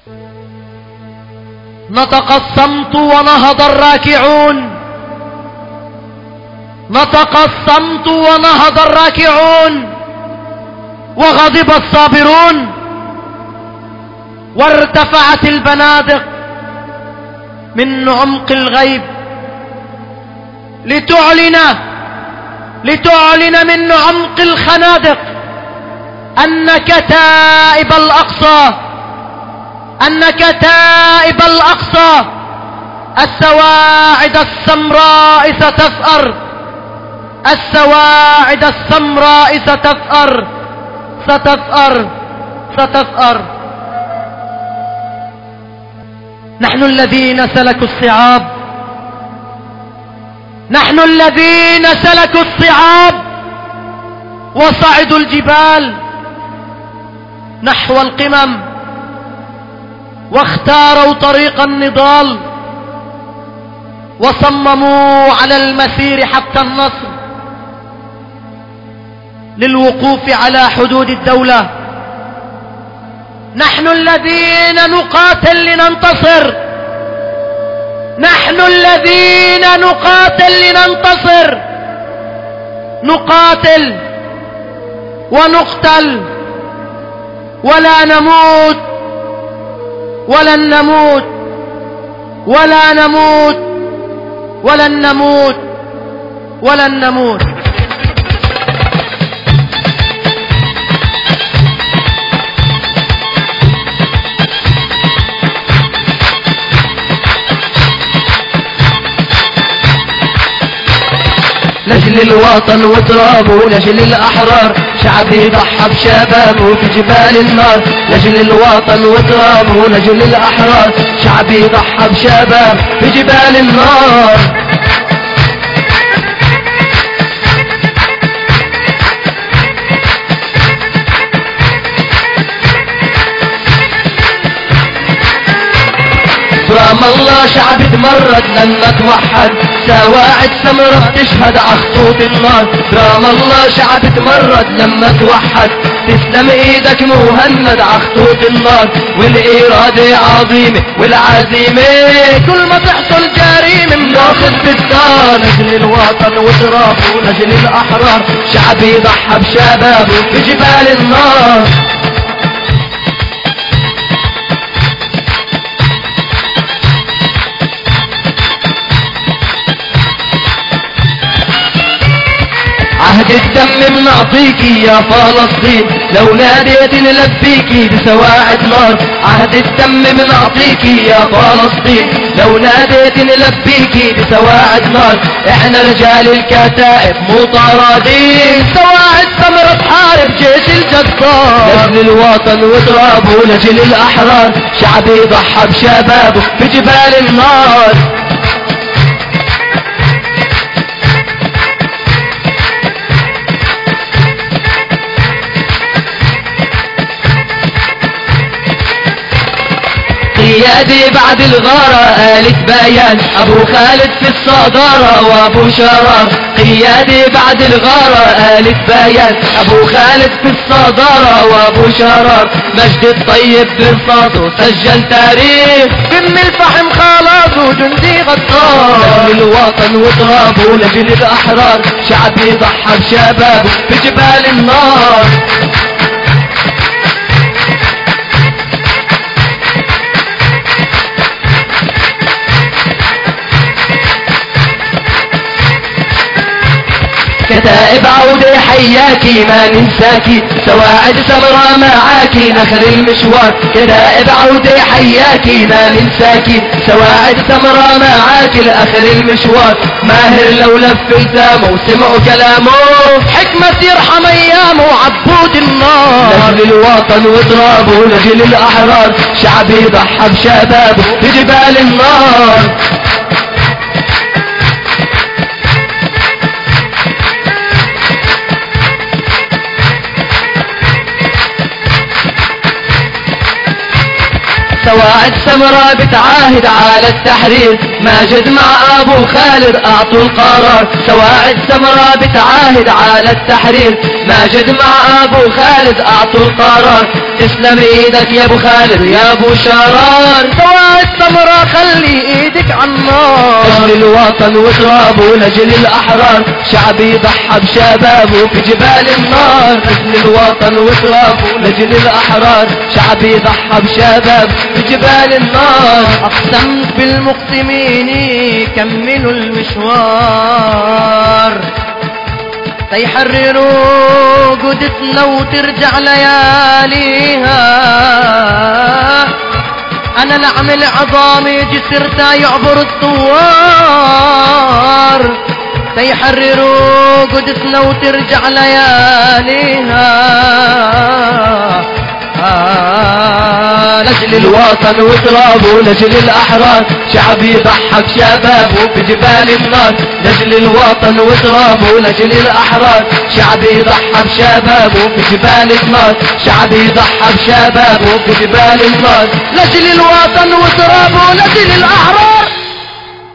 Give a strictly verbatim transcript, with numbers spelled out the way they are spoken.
نطق الصمت ونهض الراكعون، نطق الصمت ونهض الراكعون، وغضب الصابرون، وارتفعت البنادق من عمق الغيب لتعلن لتعلن من عمق الخنادق أن كتائب الأقصى أن كتائب الأقصى السواعد السمراء ستثأر، السواعد السمراء ستثأر ستثأر ستثأر. نحن الذين سلكوا الصعاب، نحن الذين سلكوا الصعاب وصعدوا الجبال نحو القمم، واختاروا طريق النضال، وصمموا على المسير حتى النصر، للوقوف على حدود الدولة. نحن الذين نقاتل لننتصر، نحن الذين نقاتل لننتصر، نقاتل ونقتل ولا نموت، ولن نموت ولا نموت ولن نموت ولن نموت. لأجل الوطن وترابه، لأجل الأحرار شعبي ضحى بشبابه في جبال النار. لأجل الوطن وترابه، لأجل الأحرار شعبي ضحى بشبابه في جبال النار. برام الله شعبي تمرد لما توحد، سواعد سمرة تشهد عخطوط النار. برام الله شعبي تمرد لما توحد، تسلم ايدك مهند عخطوط النار. والإرادة عظيمة والعزيمة كل ما تحصل جريمة بناخذ بالدار. لأجل الوطن وترابه، لأجل الأحرار شعبي ضحى بشبابه في جبال النار. عهد الدم بنعطيكي يا فلسطين، لو ناديت نلبيكي بسواعد نار. عهد الدم بنعطيكي يا فلسطين، لو ناديت نلبيكي بسواعد نار. احنا رجال الكتائب مو طرادين، سواعد سمرة تحارب جيش الجبار. لأجل الوطن وترابه، لأجل الأحرار شعبي ضحى بشبابه في جبال النار. قيادي بعد الغارة آلة بيان، أبو خالد في الصدارة وأبو شرار. قيادي بعد الغارة آلة بيان، أبو خالد في الصدارة وأبو شرار. مجد الطيب برصاصه سجل تاريخ، بم الفحم خلاص وجندي غطار. لأجل الوطن وترابه، لأجل الأحرار شعبي ضحى بشبابه في جبال النار. كتائب عودة حياكي ما ننساكي، سواعد سمرة معاكي آخر المشوار. كتائب عودة حياكي ما ننساكي، سواعد سمرة معاكي لآخر المشوار. ماهر لو لف التامه وسمعوا كلامه، حكمة يرحم أيامه وعبود النار. لأجل الوطن وترابه، لأجل الأحرار شعبي ضحى بشبابه في جبال النار. سواعد سمرة بتعاهد على التحرير، ماجد مع ابو خالد اعطوا القرار، سواعد سمراء بتعاهد على التحرير. ماجد مع ابو خالد اعطوا القرار، تسلم ايدك يا ابو خالد يا ابو شرار. سواعد سمراء خلي ايدك عالنار، لاجل الوطن وترابه لاجل الاحرار، شعبي ضحى بشبابه في جبال النار. لاجل الوطن وترابه لاجل الاحرار، شعبي ضحى بشبابه في جبال النار. اقسمت بالمقسمين كملوا المشوار، سيحرروا قدسنا وترجع لياليها. انا نعمل عظامي جسرتا يعبر الثوار، سيحرروا قدسنا وترجع لياليها. لاجل الوطن وترابه لاجل الاحرار، شعبي ضحى بشبابه في جبال النار. لاجل الوطن وترابه لاجل الاحرار، شعبي ضحى بشبابه في جبال النار. شعبي ضحى بشبابه في جبال النار. لاجل الوطن وترابه